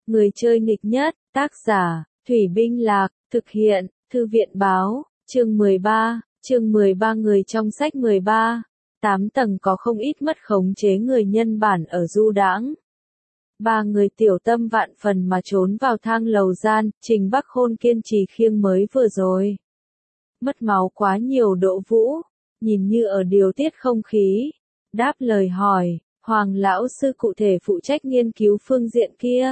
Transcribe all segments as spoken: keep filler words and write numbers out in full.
Người chơi nghịch nhất, tác giả, Thủy Binh Lạc, thực hiện, Thư viện báo, chương mười ba, chương mười ba người trong sách mười ba. Tám tầng có không ít mất khống chế người nhân bản ở du đãng. Ba người tiểu tâm vạn phần mà trốn vào thang lầu gian, Trình Bắc Khôn kiên trì khiêng mới vừa rồi. Mất máu quá nhiều Đỗ Vũ, nhìn như ở điều tiết không khí. Đáp lời hỏi, Hoàng lão sư cụ thể phụ trách nghiên cứu phương diện kia.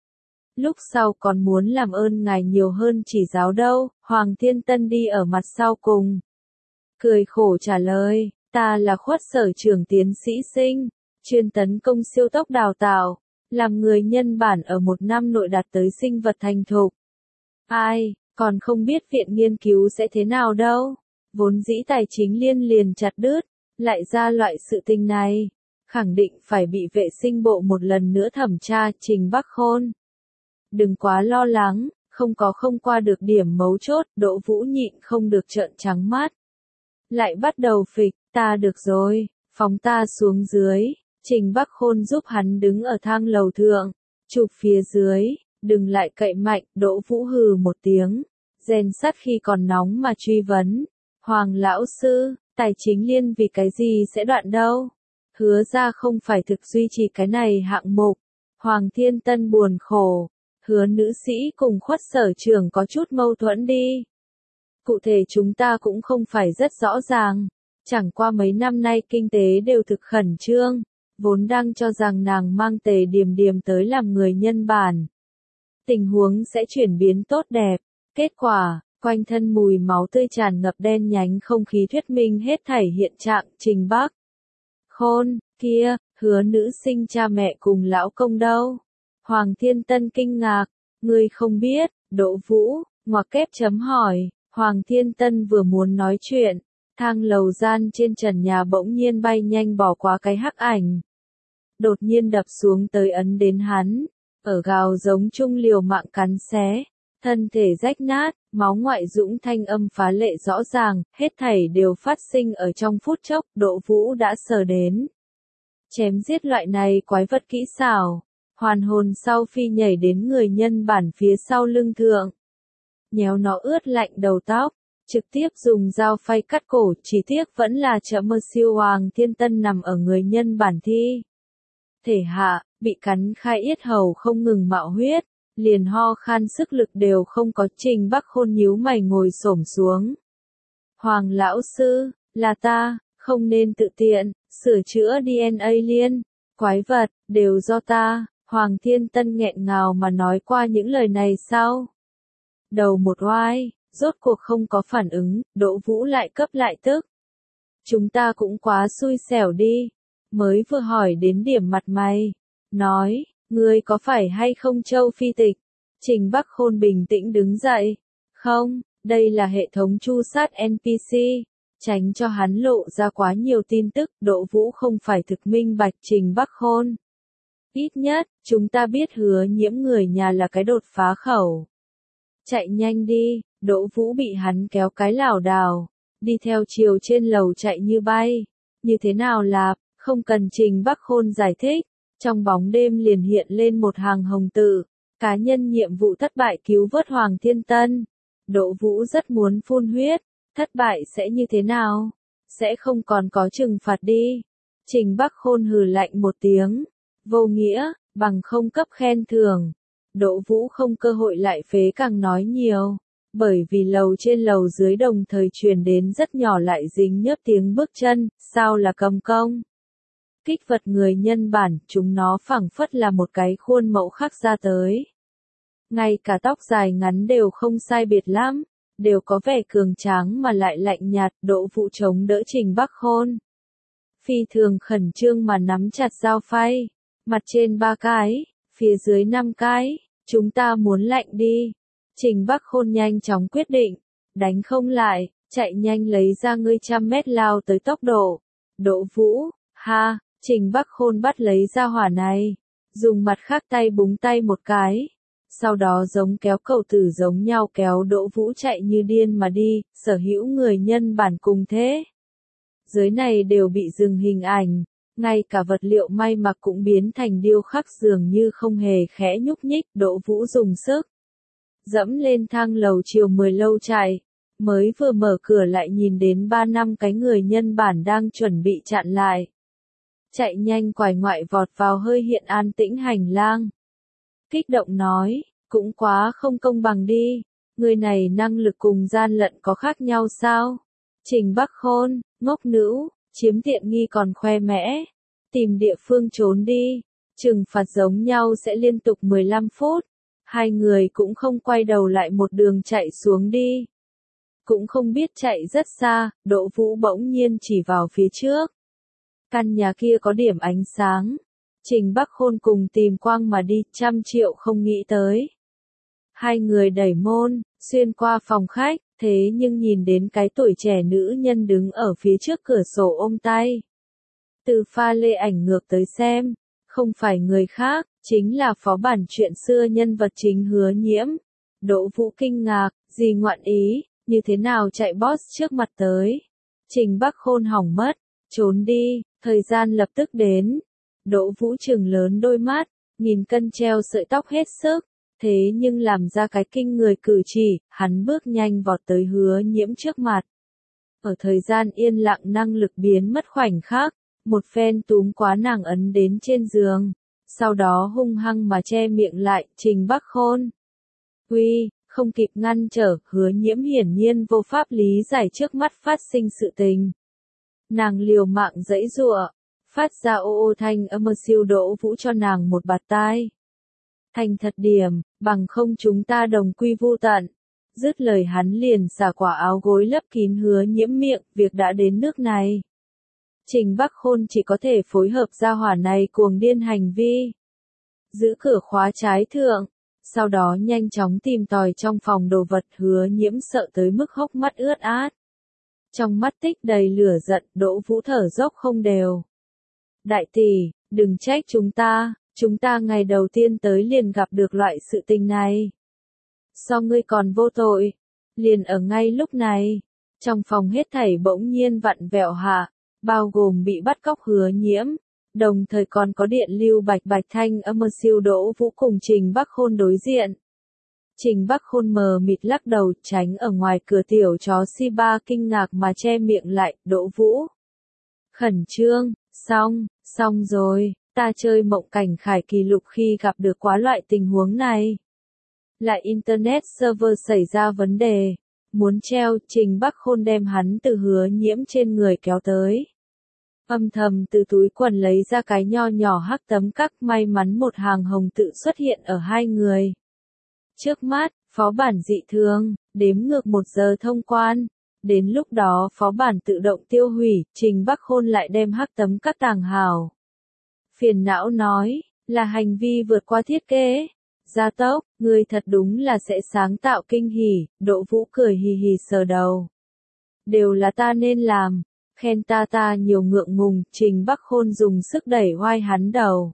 Lúc sau còn muốn làm ơn ngài nhiều hơn chỉ giáo đâu, Hoàng Thiên Tân đi ở mặt sau cùng. Cười khổ trả lời, ta là khuất sở trưởng tiến sĩ sinh, chuyên tấn công siêu tốc đào tạo, làm người nhân bản ở một năm nội đạt tới sinh vật thành thục. Ai, còn không biết viện nghiên cứu sẽ thế nào đâu, vốn dĩ tài chính liên liền chặt đứt, lại ra loại sự tình này, khẳng định phải bị vệ sinh bộ một lần nữa thẩm tra. Trình Bắc Khôn, đừng quá lo lắng, không có không qua được điểm mấu chốt. Đỗ Vũ nhịn không được trợn trắng mắt. Lại bắt đầu phịch, ta được rồi, phóng ta xuống dưới. Trình Bắc Khôn giúp hắn đứng ở thang lầu thượng, chụp phía dưới, đừng lại cậy mạnh. Đỗ Vũ hừ một tiếng, rèn sắt khi còn nóng mà truy vấn. Hoàng lão sư, tài chính liên vì cái gì sẽ đoạn đâu? Hứa ra không phải thực duy trì cái này hạng mục. Hoàng Thiên Tân buồn khổ. Hứa nữ sĩ cùng khuất sở trưởng có chút mâu thuẫn đi. Cụ thể chúng ta cũng không phải rất rõ ràng. Chẳng qua mấy năm nay kinh tế đều thực khẩn trương. Vốn đang cho rằng nàng mang Tề Điềm Điềm tới làm người nhân bản. Tình huống sẽ chuyển biến tốt đẹp. Kết quả, quanh thân mùi máu tươi tràn ngập đen nhánh không khí thuyết minh hết thảy hiện trạng. Trình Bắc Khôn, kia, hứa nữ sinh cha mẹ cùng lão công đâu? Hoàng Thiên Tân kinh ngạc, ngươi không biết. Đỗ Vũ, ngoặc kép chấm hỏi. Hoàng Thiên Tân vừa muốn nói chuyện, thang lầu gian trên trần nhà bỗng nhiên bay nhanh bỏ qua cái hắc ảnh. Đột nhiên đập xuống tới ấn đến hắn, ở gào giống chung liều mạng cắn xé, thân thể rách nát, máu ngoại dũng thanh âm phá lệ rõ ràng, hết thảy đều phát sinh ở trong phút chốc. Đỗ Vũ đã sờ đến. Chém giết loại này quái vật kỹ xảo, hoàn hồn sau phi nhảy đến người nhân bản phía sau lưng thượng. Nhéo nó ướt lạnh đầu tóc, trực tiếp dùng dao phay cắt cổ. Chỉ tiếc vẫn là chậm mơ siêu. Hoàng Thiên Tân nằm ở người nhân bản thi thể hạ, bị cắn khai yết hầu không ngừng mạo huyết, liền ho khan sức lực đều không có. Trình Bắc Khôn nhíu mày ngồi xổm xuống. Hoàng lão sư, là ta, không nên tự tiện, sửa chữa đê en a liên, quái vật, đều do ta. Hoàng Thiên Tân nghẹn ngào mà nói qua những lời này sau. Đầu một oai, rốt cuộc không có phản ứng. Đỗ Vũ lại cấp lại tức. Chúng ta cũng quá xui xẻo đi. Mới vừa hỏi đến điểm mặt mày. Nói, ngươi có phải hay không Châu Phi Tịch? Trình Bắc Khôn bình tĩnh đứng dậy. Không, đây là hệ thống tru sát en pê xê. Tránh cho hắn lộ ra quá nhiều tin tức. Đỗ Vũ không phải thực minh bạch. Trình Bắc Khôn, ít nhất, chúng ta biết Hứa Nhiễm người nhà là cái đột phá khẩu. Chạy nhanh đi. Đỗ Vũ bị hắn kéo cái lảo đảo, đi theo chiều trên lầu chạy như bay. Như thế nào là, không cần Trình Bắc Khôn giải thích. Trong bóng đêm liền hiện lên một hàng hồng tự. Cá nhân nhiệm vụ thất bại cứu vớt Hoàng Thiên Tân. Đỗ Vũ rất muốn phun huyết. Thất bại sẽ như thế nào? Sẽ không còn có trừng phạt đi. Trình Bắc Khôn hừ lạnh một tiếng. Vô nghĩa, bằng không cấp khen thưởng. Đỗ Vũ không cơ hội lại phế càng nói nhiều. Bởi vì lầu trên lầu dưới đồng thời truyền đến rất nhỏ lại dính nhớp tiếng bước chân. Sao là cầm công? Kích vật người nhân bản, chúng nó phảng phất là một cái khuôn mẫu khắc ra tới. Ngay cả tóc dài ngắn đều không sai biệt lắm, đều có vẻ cường tráng mà lại lạnh nhạt. Đỗ Vũ chống đỡ Trình Bắc Khôn, phi thường khẩn trương mà nắm chặt dao phay. Mặt trên ba cái, phía dưới năm cái, chúng ta muốn lạnh đi. Trình Bắc Khôn nhanh chóng quyết định, đánh không lại, chạy nhanh lấy ra ngươi trăm mét lao tới tốc độ. Đỗ Vũ, ha. Trình Bắc Khôn bắt lấy ra hỏa này, dùng mặt khác tay búng tay một cái, sau đó giống kéo cậu tử giống nhau kéo Đỗ Vũ chạy như điên mà đi. Sở hữu người nhân bản cùng thế giới này đều bị dừng hình ảnh, Ngay cả vật liệu may mặc cũng biến thành điêu khắc dường như không hề khẽ nhúc nhích, Đỗ Vũ dùng sức dẫm lên thang lầu chiều mười lâu chạy, mới vừa mở cửa lại nhìn đến ba năm cái người nhân bản đang chuẩn bị chặn lại. Chạy nhanh quải ngoại vọt vào hơi hiện an tĩnh hành lang. Kích động nói, cũng quá không công bằng đi, người này năng lực cùng gian lận có khác nhau sao? Trình Bắc Khôn, ngốc nữ, chiếm tiện nghi còn khoe mẽ, tìm địa phương trốn đi, trừng phạt giống nhau sẽ liên tục mười lăm phút. Hai người cũng không quay đầu lại một đường chạy xuống đi. Cũng không biết chạy rất xa, Đỗ Vũ bỗng nhiên chỉ vào phía trước. Căn nhà kia có điểm ánh sáng. Trình Bắc Khôn cùng tìm quang mà đi, trăm triệu không nghĩ tới. Hai người đẩy môn, xuyên qua phòng khách, thế nhưng nhìn đến cái tuổi trẻ nữ nhân đứng ở phía trước cửa sổ ôm tay. Từ pha lê ảnh ngược tới xem, không phải người khác, chính là phó bản chuyện xưa nhân vật chính Hứa Nhiễm. Đỗ Vũ kinh ngạc, gì ngoạn ý, như thế nào chạy boss trước mặt tới. Trình Bắc Khôn hỏng mất, trốn đi, thời gian lập tức đến. Đỗ Vũ trừng lớn đôi mắt, nghìn cân treo sợi tóc hết sức, thế nhưng làm ra cái kinh người cử chỉ, hắn bước nhanh vọt tới Hứa Nhiễm trước mặt. Ở thời gian yên lặng năng lực biến mất khoảnh khắc, một phen túm quá nàng ấn đến trên giường, sau đó hung hăng mà che miệng lại, Trình Bắc Khôn. Uy, không kịp ngăn trở, Hứa Nhiễm hiển nhiên vô pháp lý giải trước mắt phát sinh sự tình. Nàng liều mạng giãy giụa, phát ra ô ô thanh âm siêu. Đỗ Vũ cho nàng một bạt tai. Thành thật điểm, bằng không chúng ta đồng quy vu tận. Dứt lời hắn liền xả quả áo gối lấp kín Hứa Nhiễm miệng, việc đã đến nước này. Trình Bắc Khôn chỉ có thể phối hợp gia hỏa này cuồng điên hành vi. Giữ cửa khóa trái thượng, sau đó nhanh chóng tìm tòi trong phòng đồ vật. Hứa Nhiễm sợ tới mức hốc mắt ướt át. Trong mắt tích đầy lửa giận, Đỗ Vũ thở dốc không đều. Đại tỷ, đừng trách chúng ta, chúng ta ngày đầu tiên tới liền gặp được loại sự tình này. So ngươi còn vô tội, liền ở ngay lúc này, trong phòng hết thảy bỗng nhiên vặn vẹo hạ, bao gồm bị bắt cóc Hứa Nhiễm, đồng thời còn có điện lưu bạch bạch thanh âm siêu. Đỗ Vũ cùng Trình Bắc Khôn đối diện. Trình Bắc Khôn mờ mịt lắc đầu, tránh ở ngoài cửa. Tiểu chó Shiba kinh ngạc mà che miệng lại. Đỗ Vũ khẩn trương, xong, xong rồi, ta chơi mộng cảnh khải kỳ lục khi gặp được quá loại tình huống này. Lại Internet server xảy ra vấn đề, muốn treo. Trình Bắc Khôn đem hắn từ Hứa Nhiễm trên người kéo tới. Âm thầm từ túi quần lấy ra cái nho nhỏ hắc tấm cắc, may mắn một hàng hồng tự xuất hiện ở hai người. Trước mắt, phó bản dị thường, đếm ngược một giờ thông quan. Đến lúc đó phó bản tự động tiêu hủy, Trình Bắc Khôn lại đem hắc tấm cắc tàng hào. Phiền não nói, là hành vi vượt qua thiết kế. Gia tốc, người thật đúng là sẽ sáng tạo kinh hỉ. Đỗ Vũ cười hì hì sờ đầu. Đều là ta nên làm, khen ta ta nhiều ngượng ngùng. Trình Bắc Khôn dùng sức đẩy oai hắn đầu.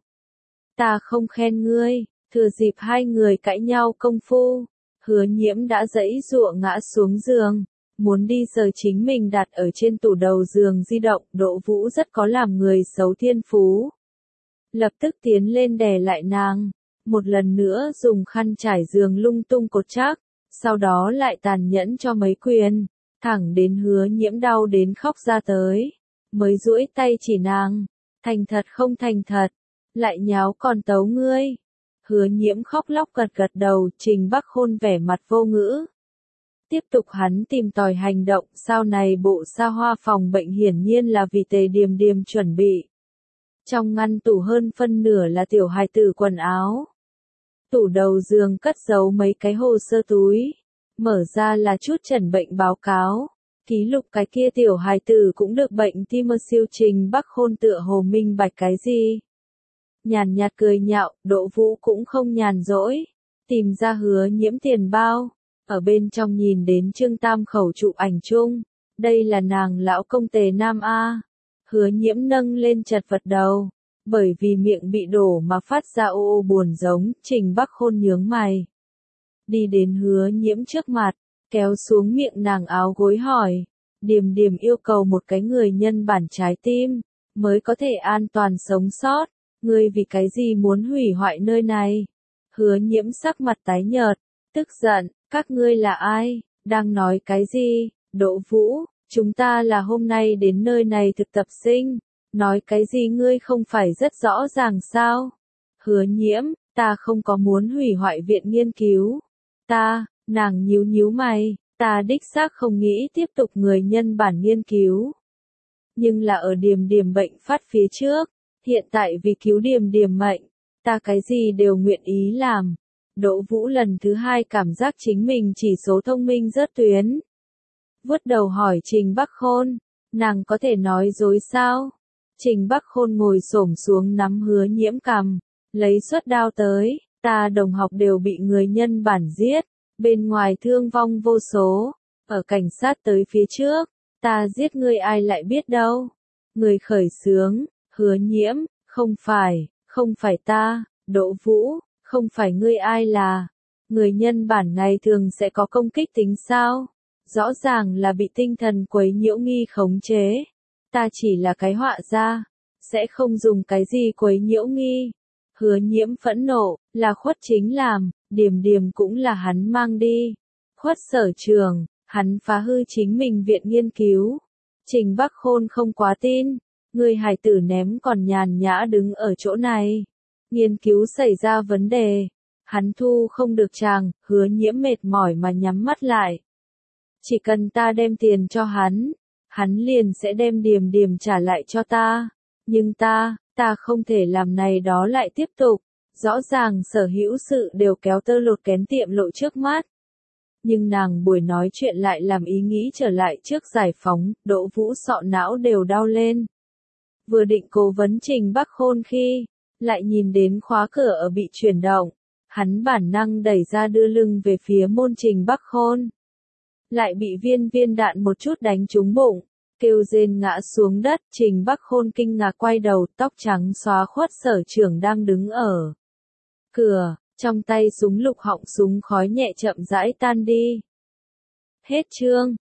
Ta không khen ngươi. Thừa dịp hai người cãi nhau công phu, Hứa Nhiễm đã giãy giụa ngã xuống giường, muốn đi sờ chính mình đặt ở trên tủ đầu giường di động. Đỗ Vũ rất có làm người xấu thiên phú, lập tức tiến lên đè lại nàng, một lần nữa dùng khăn trải giường lung tung cột chắc, sau đó lại tàn nhẫn cho mấy quyền, thẳng đến Hứa Nhiễm đau đến khóc ra tới, mới duỗi tay chỉ nàng, thành thật không thành thật, lại nháo còn tấu ngươi. Hứa Nhiễm khóc lóc gật gật đầu. Trình Bắc Khôn vẻ mặt vô ngữ. Tiếp tục hắn tìm tòi hành động, sau này bộ xa hoa phòng bệnh hiển nhiên là vì Tề Điềm Điềm chuẩn bị. Trong ngăn tủ hơn phân nửa là tiểu hài tử quần áo. Tủ đầu giường cất giấu mấy cái hồ sơ túi, mở ra là chút chẩn bệnh báo cáo. Ký lục cái kia tiểu hài tử cũng được bệnh tim siêu. Trình Bắc Khôn tựa hồ minh bạch cái gì. Nhàn nhạt cười nhạo. Đỗ Vũ cũng không nhàn rỗi, tìm ra Hứa Nhiễm tiền bao, ở bên trong nhìn đến Trương Tam khẩu chụp ảnh chung, đây là nàng lão công Tề Nam a. Hứa Nhiễm nâng lên chật vật đầu, bởi vì miệng bị đổ mà phát ra ô ô buồn giống. Trình Bắc Khôn nhướng mày, đi đến Hứa Nhiễm trước mặt, kéo xuống miệng nàng áo gối hỏi, Điềm Điềm yêu cầu một cái người nhân bản trái tim, mới có thể an toàn sống sót. Ngươi vì cái gì muốn hủy hoại nơi này? Hứa Nhiễm sắc mặt tái nhợt, tức giận, các ngươi là ai? Đang nói cái gì? Đỗ Vũ, chúng ta là hôm nay đến nơi này thực tập sinh. Nói cái gì ngươi không phải rất rõ ràng sao? Hứa Nhiễm, ta không có muốn hủy hoại viện nghiên cứu. Ta, nàng nhíu nhíu mày, ta đích xác không nghĩ tiếp tục người nhân bản nghiên cứu. Nhưng là ở Điềm Điềm bệnh phát phía trước, hiện tại vì cứu Điềm Điềm mệnh, ta cái gì đều nguyện ý làm. Đỗ Vũ lần thứ hai cảm giác chính mình chỉ số thông minh rớt tuyến. Vuốt đầu hỏi Trình Bắc Khôn, nàng có thể nói dối sao? Trình Bắc Khôn ngồi xổm xuống nắm Hứa Nhiễm cằm, lấy suất đao tới, ta đồng học đều bị người nhân bản giết, bên ngoài thương vong vô số, ở cảnh sát tới phía trước, ta giết ngươi ai lại biết đâu. Người khởi xướng, Hứa Nhiễm, không phải, không phải ta, Đỗ Vũ, không phải ngươi ai là. Người nhân bản ngày thường sẽ có công kích tính sao? Rõ ràng là bị tinh thần quấy nhiễu nghi khống chế. Ta chỉ là cái họa gia, sẽ không dùng cái gì quấy nhiễu nghi. Hứa Nhiễm phẫn nộ, là Khuất chính làm, Điềm Điềm cũng là hắn mang đi. Khuất Sở Trường, hắn phá hư chính mình viện nghiên cứu. Trình Bắc Khôn không quá tin, người hài tử ném còn nhàn nhã đứng ở chỗ này. Nghiên cứu xảy ra vấn đề, hắn thu không được chàng. Hứa Nhiễm mệt mỏi mà nhắm mắt lại. Chỉ cần ta đem tiền cho hắn, hắn liền sẽ đem Điềm Điềm trả lại cho ta. Nhưng ta, ta không thể làm này đó lại tiếp tục. Rõ ràng sở hữu sự đều kéo tơ lột kén tiệm lộ trước mắt. Nhưng nàng buổi nói chuyện lại làm ý nghĩ trở lại trước giải phóng, Đỗ Vũ sọ não đều đau lên. Vừa định cố vấn Trình Bắc Khôn khi, lại nhìn đến khóa cửa ở bị chuyển động. Hắn bản năng đẩy ra đưa lưng về phía môn Trình Bắc Khôn. Lại bị viên viên đạn một chút đánh trúng bụng, kêu rên ngã xuống đất. Trình Bắc Khôn kinh ngạc quay đầu, tóc trắng xóa Khuất Sở Trưởng đang đứng ở cửa, trong tay súng lục họng súng khói nhẹ chậm rãi tan đi. Hết chương.